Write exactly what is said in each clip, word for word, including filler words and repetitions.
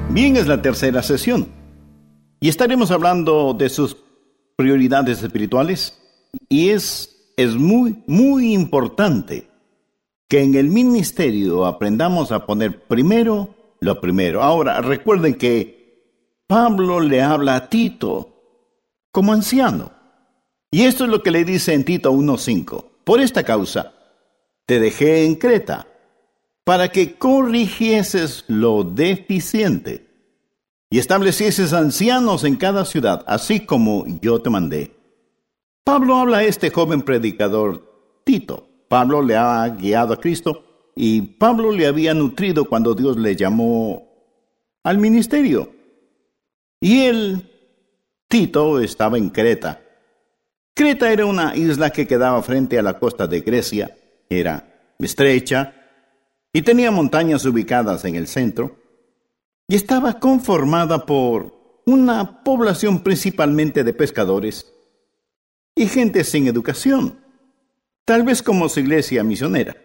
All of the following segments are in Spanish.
Bien, es la tercera sesión y estaremos hablando de sus prioridades espirituales, y es, es muy, muy importante que en el ministerio aprendamos a poner primero lo primero. Ahora, recuerden que Pablo le habla a Tito como anciano, y esto es lo que le dice en Tito uno cinco: por esta causa te dejé en Creta, para que corrigieses lo deficiente y establecieses ancianos en cada ciudad, así como yo te mandé. Pablo habla a este joven predicador Tito. Pablo le ha guiado a Cristo y Pablo le había nutrido cuando Dios le llamó al ministerio. Y él, Tito, estaba en Creta. Creta era una isla que quedaba frente a la costa de Grecia. Era estrecha y tenía montañas ubicadas en el centro, y estaba conformada por una población principalmente de pescadores y gente sin educación, tal vez como su iglesia misionera.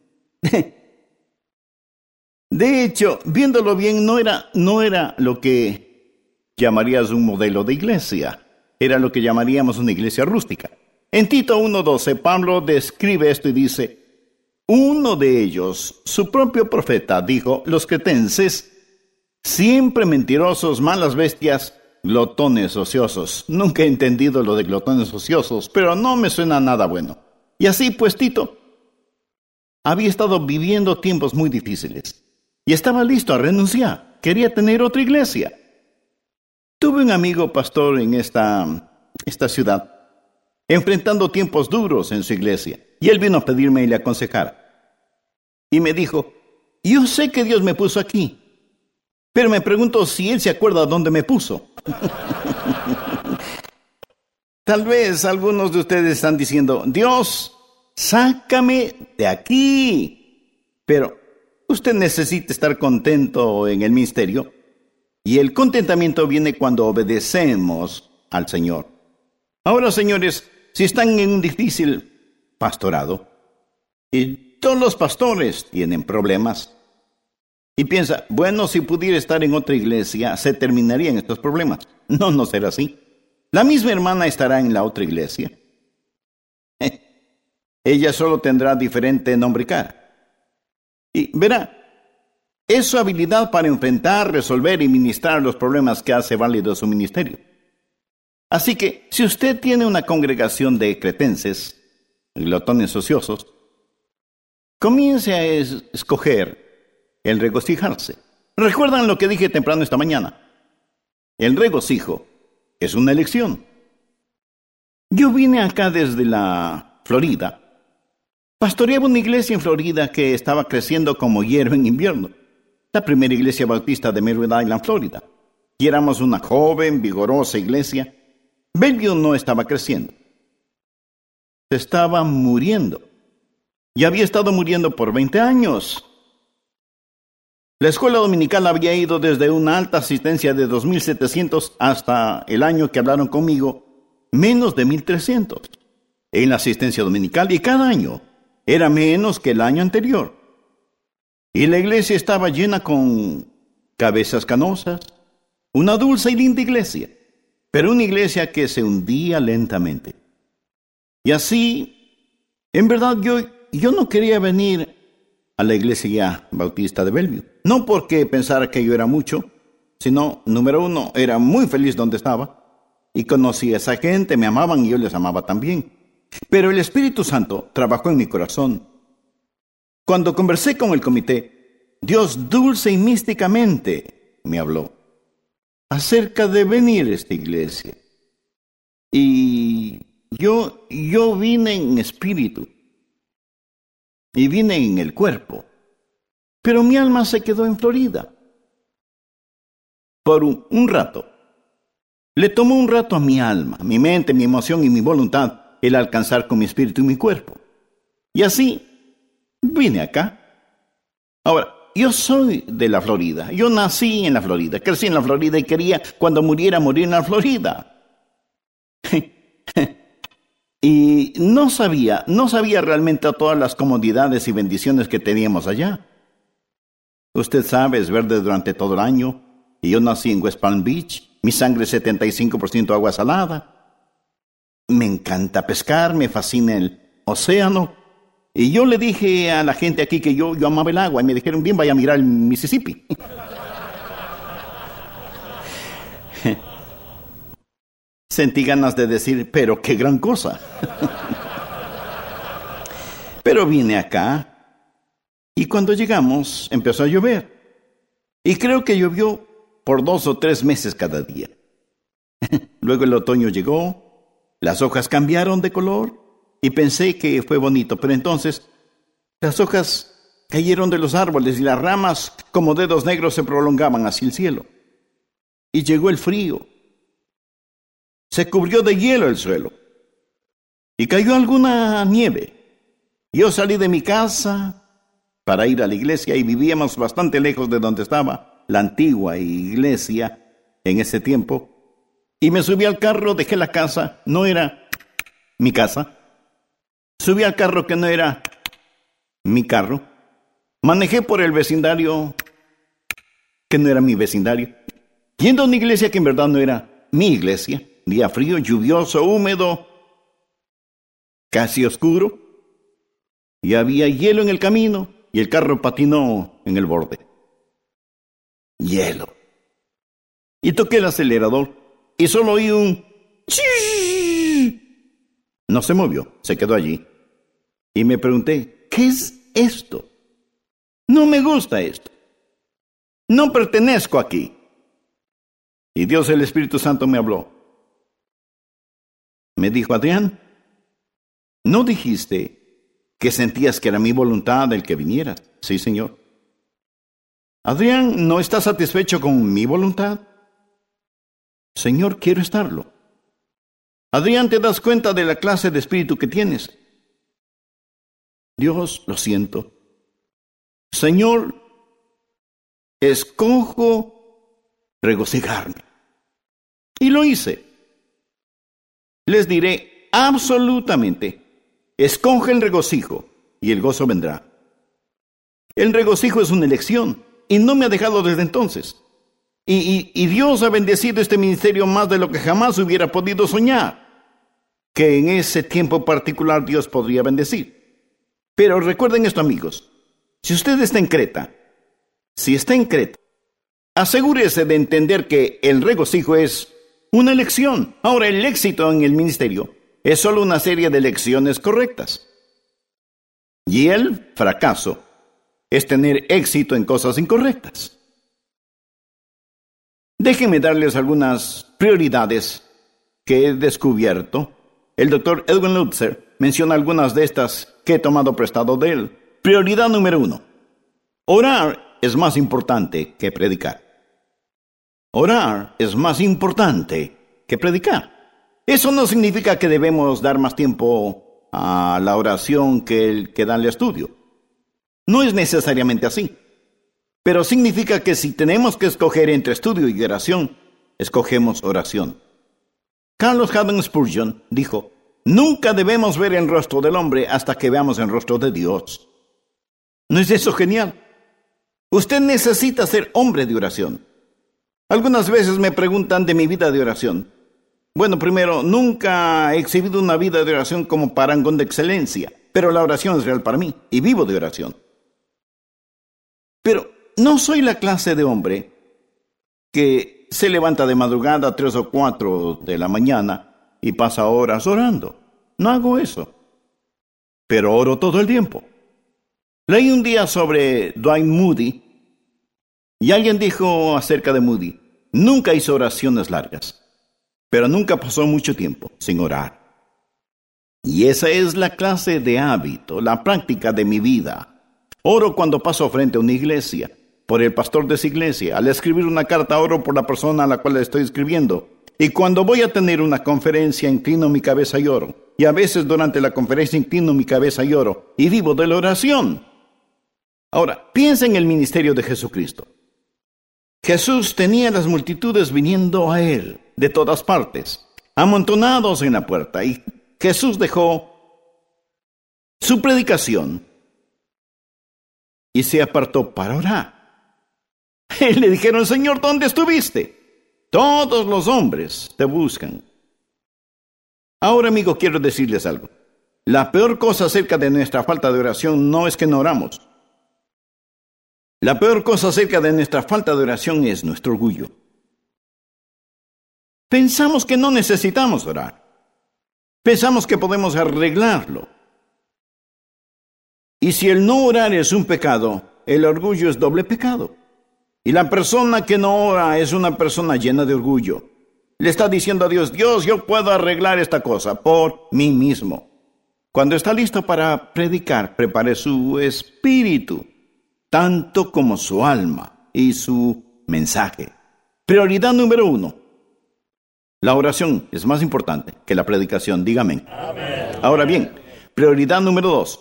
De hecho, viéndolo bien, no era, no era lo que llamarías un modelo de iglesia, era lo que llamaríamos una iglesia rústica. En Tito uno doce, Pablo describe esto y dice: uno de ellos, su propio profeta, dijo: los cretenses, siempre mentirosos, malas bestias, glotones ociosos. Nunca he entendido lo de glotones ociosos, pero no me suena nada bueno. Y así pues Tito había estado viviendo tiempos muy difíciles y estaba listo a renunciar. Quería tener otra iglesia. Tuve un amigo pastor en esta, esta ciudad, enfrentando tiempos duros en su iglesia, y él vino a pedirme y le aconsejara. Y me dijo: yo sé que Dios me puso aquí, pero me pregunto si Él se acuerda dónde me puso. Tal vez algunos de ustedes están diciendo: Dios, sácame de aquí. Pero usted necesita estar contento en el ministerio, y el contentamiento viene cuando obedecemos al Señor. Ahora, señores, si están en un difícil pastorado, y todos los pastores tienen problemas, y piensa: bueno, si pudiera estar en otra iglesia, se terminarían estos problemas. No, no será así. La misma hermana estará en la otra iglesia. Ella solo tendrá diferente nombre y cara. Y verá, es su habilidad para enfrentar, resolver y ministrar los problemas que hace válido su ministerio. Así que, si usted tiene una congregación de cretenses, glotones ociosos, comience a es- escoger el regocijarse. ¿Recuerdan lo que dije temprano esta mañana? El regocijo es una elección. Yo vine acá desde la Florida. Pastoreaba una iglesia en Florida que estaba creciendo como hierro en invierno. La primera iglesia bautista de Merritt Island, Florida. Y éramos una joven, vigorosa iglesia. Bellevue no estaba creciendo. Se estaba muriendo. Y había estado muriendo por veinte años. La escuela dominical había ido desde una alta asistencia de dos mil setecientos hasta el año que hablaron conmigo, menos de mil trescientos en la asistencia dominical, y cada año era menos que el año anterior. Y la iglesia estaba llena con cabezas canosas, una dulce y linda iglesia, pero una iglesia que se hundía lentamente. Y así, en verdad, yo, yo no quería venir a la iglesia bautista de Bellevue. No porque pensara que yo era mucho, sino, número uno, era muy feliz donde estaba, y conocí a esa gente, me amaban y yo les amaba también. Pero el Espíritu Santo trabajó en mi corazón. Cuando conversé con el comité, Dios dulce y místicamente me habló acerca de venir a esta iglesia. Y yo, yo vine en espíritu. Y vine en el cuerpo, pero mi alma se quedó en Florida. Por un, un rato. Le tomó un rato a mi alma, mi mente, mi emoción y mi voluntad el alcanzar con mi espíritu y mi cuerpo. Y así vine acá. Ahora, yo soy de la Florida. Yo nací en la Florida, crecí en la Florida y quería cuando muriera morir en la Florida. Y no sabía, no sabía realmente todas las comodidades y bendiciones que teníamos allá. Usted sabe, es verde durante todo el año. y yo nací en West Palm Beach. Mi sangre es setenta y cinco por ciento agua salada. Me encanta pescar, me fascina el océano. Y yo le dije a la gente aquí que yo, yo amaba el agua y me dijeron, bien, vaya a mirar el Mississippi. Sentí ganas de decir, pero qué gran cosa. Pero vine acá y cuando llegamos empezó a llover. Y creo que llovió por dos o tres meses cada día. Luego el otoño llegó, las hojas cambiaron de color y pensé que fue bonito, pero entonces las hojas cayeron de los árboles y las ramas como dedos negros se prolongaban hacia el cielo. Y llegó el frío. Se cubrió de hielo el suelo y cayó alguna nieve. Yo salí de mi casa para ir a la iglesia y vivíamos bastante lejos de donde estaba la antigua iglesia en ese tiempo. Y me subí al carro, dejé la casa, no era mi casa. Subí al carro que no era mi carro. Manejé por el vecindario que no era mi vecindario. Yendo a una iglesia que en verdad no era mi iglesia. Día frío, lluvioso, húmedo, casi oscuro. Y había hielo en el camino y el carro patinó en el borde. Hielo. Y toqué el acelerador y solo oí un ¡chii! No se movió, se quedó allí. Y me pregunté, ¿qué es esto? No me gusta esto. No pertenezco aquí. Y Dios, el Espíritu Santo, me habló. Me dijo, Adrián, ¿no dijiste que sentías que era mi voluntad el que vinieras? Sí, Señor. Adrián, ¿no estás satisfecho con mi voluntad? Señor, quiero estarlo. Adrián, ¿te das cuenta de la clase de espíritu que tienes? Dios, lo siento. Señor, escojo regocijarme. Y lo hice. Les diré absolutamente, escoge el regocijo y el gozo vendrá. El regocijo es una elección y no me ha dejado desde entonces. Y, y, y Dios ha bendecido este ministerio más de lo que jamás hubiera podido soñar, que en ese tiempo particular Dios podría bendecir. Pero recuerden esto, amigos, si usted está en Creta, si está en Creta, asegúrese de entender que el regocijo es una elección. Ahora, el éxito en el ministerio es solo una serie de elecciones correctas. Y el fracaso es tener éxito en cosas incorrectas. Déjenme darles algunas prioridades que he descubierto. El doctor Edwin Lutzer menciona algunas de estas que he tomado prestado de él. Prioridad número uno. Orar es más importante que predicar. Orar es más importante que predicar. Eso no significa que debemos dar más tiempo a la oración que el que da el estudio. No es necesariamente así. Pero significa que si tenemos que escoger entre estudio y oración, escogemos oración. Carlos Haddon Spurgeon dijo, nunca debemos ver el rostro del hombre hasta que veamos el rostro de Dios. ¿No es eso genial? Usted necesita ser hombre de oración. Algunas veces me preguntan de mi vida de oración. Bueno, primero, nunca he exhibido una vida de oración como parangón de excelencia, pero la oración es real para mí y vivo de oración. Pero no soy la clase de hombre que se levanta de madrugada a tres o cuatro de la mañana y pasa horas orando. No hago eso, pero oro todo el tiempo. Leí un día sobre Dwight Moody y alguien dijo acerca de Moody, nunca hizo oraciones largas, pero nunca pasó mucho tiempo sin orar. Y esa es la clase de hábito, la práctica de mi vida. Oro cuando paso frente a una iglesia, por el pastor de esa iglesia. Al escribir una carta, oro por la persona a la cual le estoy escribiendo. Y cuando voy a tener una conferencia, inclino mi cabeza y oro. Y a veces durante la conferencia inclino mi cabeza y oro. Y vivo de la oración. Ahora, piensa en el ministerio de Jesucristo. Jesús tenía las multitudes viniendo a él de todas partes, amontonados en la puerta. Y Jesús dejó su predicación y se apartó para orar. Y le dijeron, Señor, ¿dónde estuviste? Todos los hombres te buscan. Ahora, amigo, quiero decirles algo. La peor cosa acerca de nuestra falta de oración no es que no oramos. La peor cosa acerca de nuestra falta de oración es nuestro orgullo. Pensamos que no necesitamos orar. Pensamos que podemos arreglarlo. Y si el no orar es un pecado, el orgullo es doble pecado. Y la persona que no ora es una persona llena de orgullo. Le está diciendo a Dios, Dios, yo puedo arreglar esta cosa por mí mismo. Cuando está listo para predicar, prepare su espíritu, tanto como su alma y su mensaje. Prioridad número uno. La oración es más importante que la predicación, dígame. Amén. Ahora bien, prioridad número dos.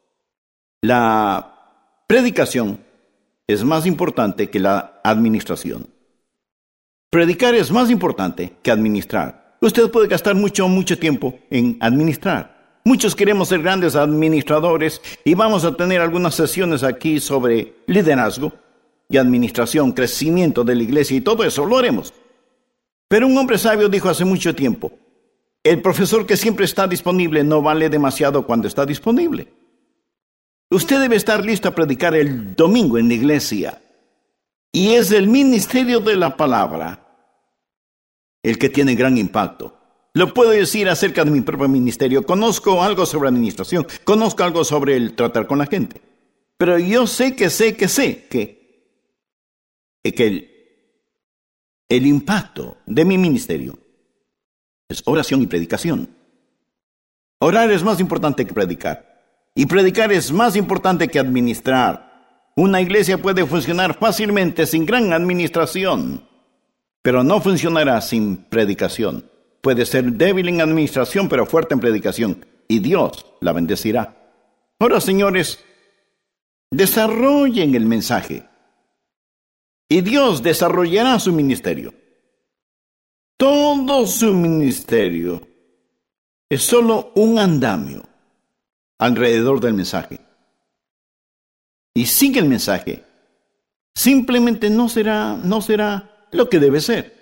La predicación es más importante que la administración. Predicar es más importante que administrar. Usted puede gastar mucho, mucho tiempo en administrar. Muchos queremos ser grandes administradores y vamos a tener algunas sesiones aquí sobre liderazgo y administración, crecimiento de la iglesia y todo eso, lo haremos. Pero un hombre sabio dijo hace mucho tiempo, el profesor que siempre está disponible no vale demasiado cuando está disponible. Usted debe estar listo a predicar el domingo en la iglesia. Y es el ministerio de la palabra el que tiene gran impacto. Lo puedo decir acerca de mi propio ministerio. Conozco algo sobre administración, conozco algo sobre el tratar con la gente. Pero yo sé que sé que sé que, que el, el impacto de mi ministerio es oración y predicación. Orar es más importante que predicar. Y predicar es más importante que administrar. Una iglesia puede funcionar fácilmente sin gran administración, pero no funcionará sin predicación. Puede ser débil en administración, pero fuerte en predicación, y Dios la bendecirá. Ahora, señores, desarrollen el mensaje, y Dios desarrollará su ministerio. Todo su ministerio es solo un andamio alrededor del mensaje. Y sin el mensaje, simplemente no será, no será lo que debe ser.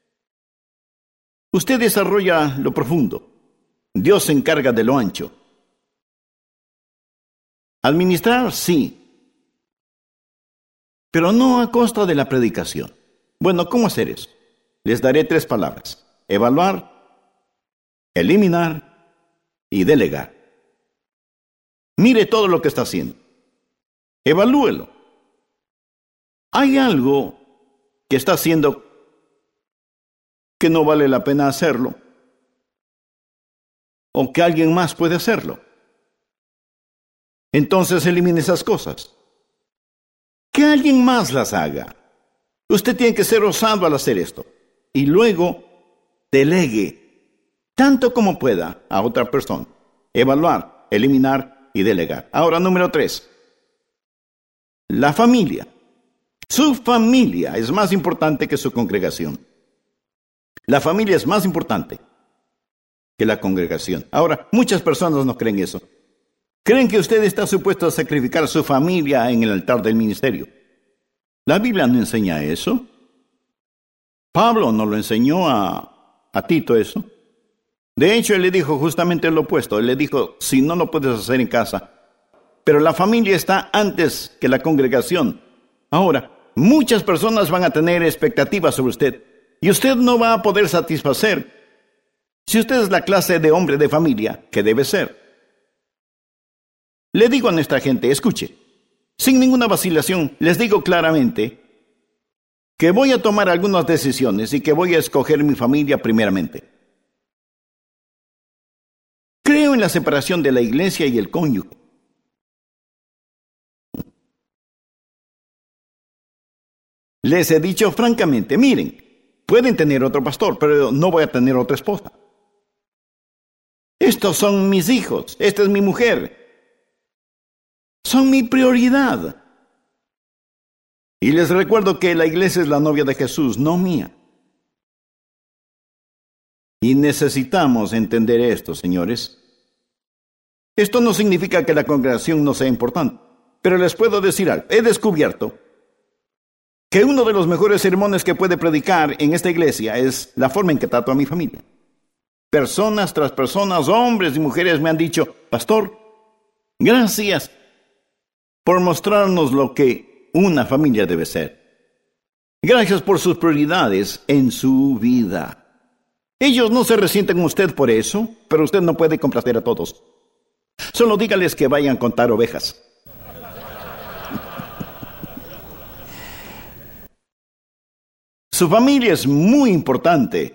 Usted desarrolla lo profundo. Dios se encarga de lo ancho. Administrar, sí, pero no a costa de la predicación. Bueno, ¿cómo hacer eso? Les daré tres palabras: evaluar, eliminar y delegar. Mire todo lo que está haciendo. Evalúelo. ¿Hay algo que está haciendo que no vale la pena hacerlo? ¿O que alguien más puede hacerlo? Entonces elimine esas cosas. Que alguien más las haga. Usted tiene que ser osado al hacer esto. Y luego delegue, tanto como pueda, a otra persona. Evaluar, eliminar y delegar. Ahora, número tres. La familia. Su familia es más importante que su congregación. La familia es más importante que la congregación. Ahora, muchas personas no creen eso. Creen que usted está supuesto a sacrificar a su familia en el altar del ministerio. La Biblia no enseña eso. Pablo no lo enseñó a, a Tito eso. De hecho, él le dijo justamente lo opuesto. Él le dijo, si no lo puedes hacer en casa. Pero la familia está antes que la congregación. Ahora, muchas personas van a tener expectativas sobre usted. Y usted no va a poder satisfacer si usted es la clase de hombre de familia que debe ser. Le digo a nuestra gente, escuche, sin ninguna vacilación, les digo claramente que voy a tomar algunas decisiones y que voy a escoger mi familia primeramente. Creo en la separación de la iglesia y el cónyuge. Les he dicho francamente, miren, pueden tener otro pastor, pero no voy a tener otra esposa. Estos son mis hijos, esta es mi mujer. Son mi prioridad. Y les recuerdo que la iglesia es la novia de Jesús, no mía. Y necesitamos entender esto, señores. Esto no significa que la congregación no sea importante, pero les puedo decir algo. He descubierto que uno de los mejores sermones que puede predicar en esta iglesia es la forma en que trato a mi familia. Personas tras personas, hombres y mujeres me han dicho, pastor, gracias por mostrarnos lo que una familia debe ser. Gracias por sus prioridades en su vida. Ellos no se resienten con usted por eso, pero usted no puede complacer a todos. Solo dígales que vayan a contar ovejas. Su familia es muy importante.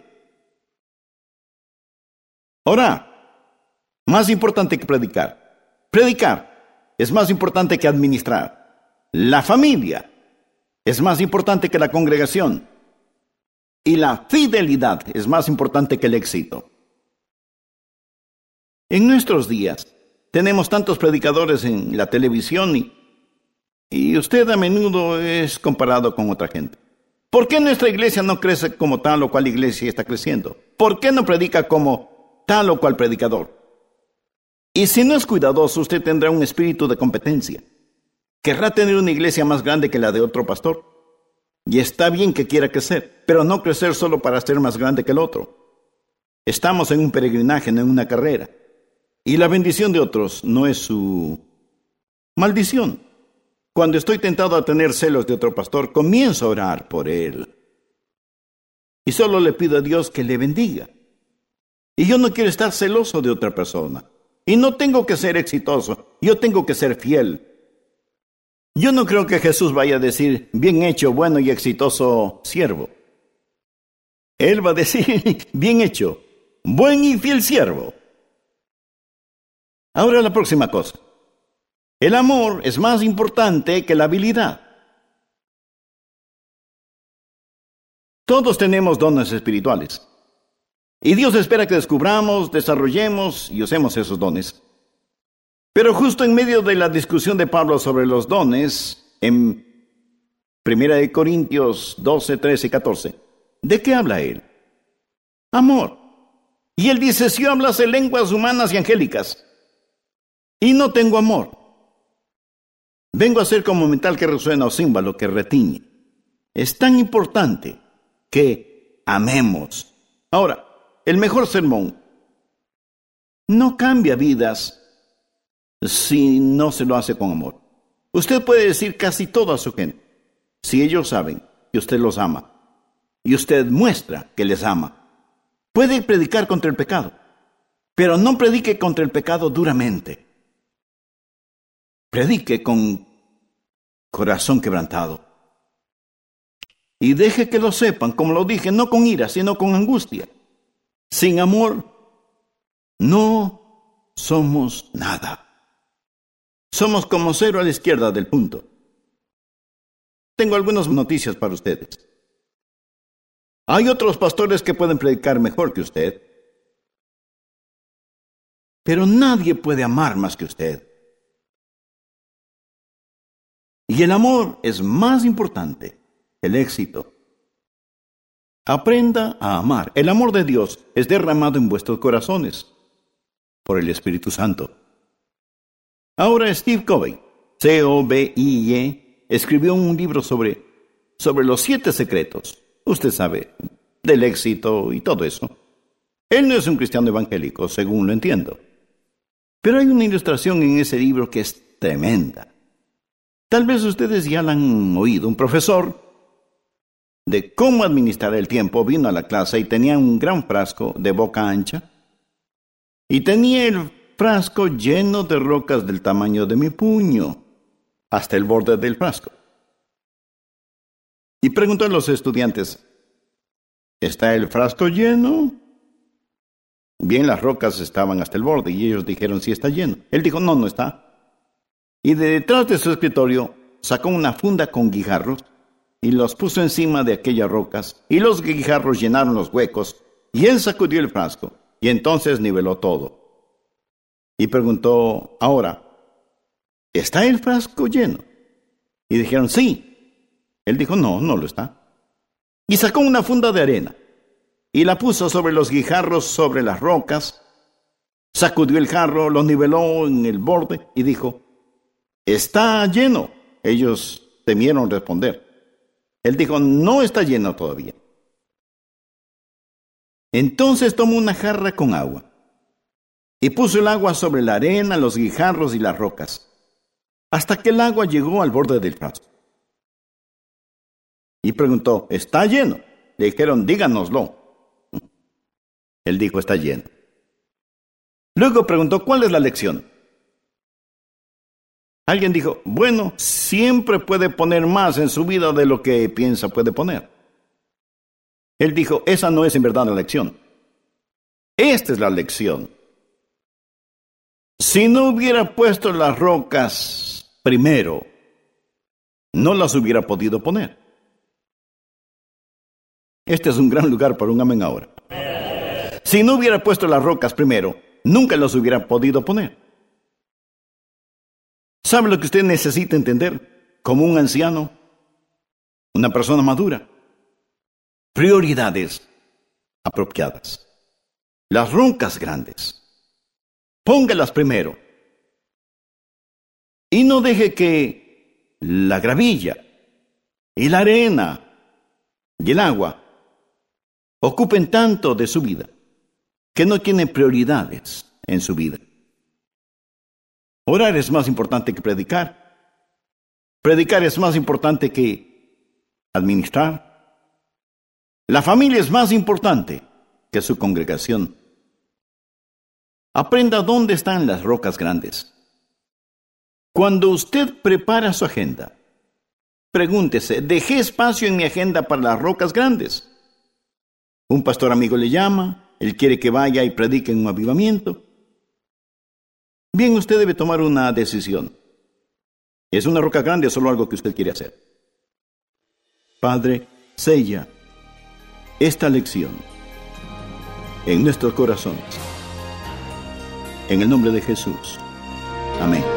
Orar, más importante que predicar. Predicar es más importante que administrar. La familia es más importante que la congregación. Y la fidelidad es más importante que el éxito. En nuestros días tenemos tantos predicadores en la televisión y, y usted a menudo es comparado con otra gente. ¿Por qué nuestra iglesia no crece como tal o cual iglesia está creciendo? ¿Por qué no predica como tal o cual predicador? Y si no es cuidadoso, usted tendrá un espíritu de competencia. Querrá tener una iglesia más grande que la de otro pastor. Y está bien que quiera crecer, pero no crecer solo para ser más grande que el otro. Estamos en un peregrinaje, no en una carrera. Y la bendición de otros no es su maldición. Cuando estoy tentado a tener celos de otro pastor, comienzo a orar por él. Y solo le pido a Dios que le bendiga. Y yo no quiero estar celoso de otra persona. Y no tengo que ser exitoso, yo tengo que ser fiel. Yo no creo que Jesús vaya a decir, bien hecho, bueno y exitoso siervo. Él va a decir, bien hecho, buen y fiel siervo. Ahora la próxima cosa. El amor es más importante que la habilidad. Todos tenemos dones espirituales. Y Dios espera que descubramos, desarrollemos y usemos esos dones. Pero justo en medio de la discusión de Pablo sobre los dones, en Primera de Corintios doce, trece y catorce, ¿de qué habla él? Amor. Y él dice, si yo hablase lenguas humanas y angélicas, y no tengo amor, vengo a ser como metal que resuena o címbalo que retiñe. Es tan importante que amemos. Ahora, el mejor sermón no cambia vidas si no se lo hace con amor. Usted puede decir casi todo a su gente, si ellos saben que usted los ama, y usted muestra que les ama. Puede predicar contra el pecado, pero no predique contra el pecado duramente. Predique con corazón quebrantado. Y deje que lo sepan, como lo dije, no con ira, sino con angustia. Sin amor, no somos nada. Somos como cero a la izquierda del punto. Tengo algunas noticias para ustedes. Hay otros pastores que pueden predicar mejor que usted, pero nadie puede amar más que usted. Y el amor es más importante que el éxito. Aprenda a amar. El amor de Dios es derramado en vuestros corazones por el Espíritu Santo. Ahora Steve Covey, C O V I E, escribió un libro sobre, sobre los siete secretos. Usted sabe, del éxito y todo eso. Él no es un cristiano evangélico, según lo entiendo. Pero hay una ilustración en ese libro que es tremenda. Tal vez ustedes ya la han oído. Un profesor de cómo administrar el tiempo vino a la clase y tenía un gran frasco de boca ancha y tenía el frasco lleno de rocas del tamaño de mi puño, hasta el borde del frasco. Y preguntó a los estudiantes, ¿está el frasco lleno? Bien, las rocas estaban hasta el borde y ellos dijeron, sí está lleno. Él dijo, no, no está. Y de detrás de su escritorio sacó una funda con guijarros y los puso encima de aquellas rocas, y los guijarros llenaron los huecos, y él sacudió el frasco, y entonces niveló todo. Y preguntó, ahora, ¿está el frasco lleno? Y dijeron, sí. Él dijo, no, no lo está. Y sacó una funda de arena, y la puso sobre los guijarros, sobre las rocas, sacudió el jarro, lo niveló en el borde, y dijo, está lleno. Ellos temieron responder. Él dijo, no está lleno todavía. Entonces tomó una jarra con agua y puso el agua sobre la arena, los guijarros y las rocas, hasta que el agua llegó al borde del frasco. Y preguntó, ¿está lleno? Le dijeron, díganoslo. Él dijo, está lleno. Luego preguntó, ¿cuál es la lección? Alguien dijo, bueno, siempre puede poner más en su vida de lo que piensa puede poner. Él dijo, esa no es en verdad la lección. Esta es la lección. Si no hubiera puesto las rocas primero, no las hubiera podido poner. Este es un gran lugar para un amén ahora. Si no hubiera puesto las rocas primero, nunca las hubiera podido poner. ¿Sabe lo que usted necesita entender como un anciano? Una persona madura. Prioridades apropiadas. Las rocas grandes. Póngalas primero. Y no deje que la gravilla y la arena y el agua ocupen tanto de su vida que no tienen prioridades en su vida. Orar es más importante que predicar. Predicar es más importante que administrar. La familia es más importante que su congregación. Aprenda dónde están las rocas grandes. Cuando usted prepara su agenda, pregúntese, ¿dejé espacio en mi agenda para las rocas grandes? Un pastor amigo le llama, él quiere que vaya y predique en un avivamiento. Bien, usted debe tomar una decisión. ¿Es una roca grande o solo algo que usted quiere hacer? Padre, sella esta lección en nuestros corazones. En el nombre de Jesús. Amén.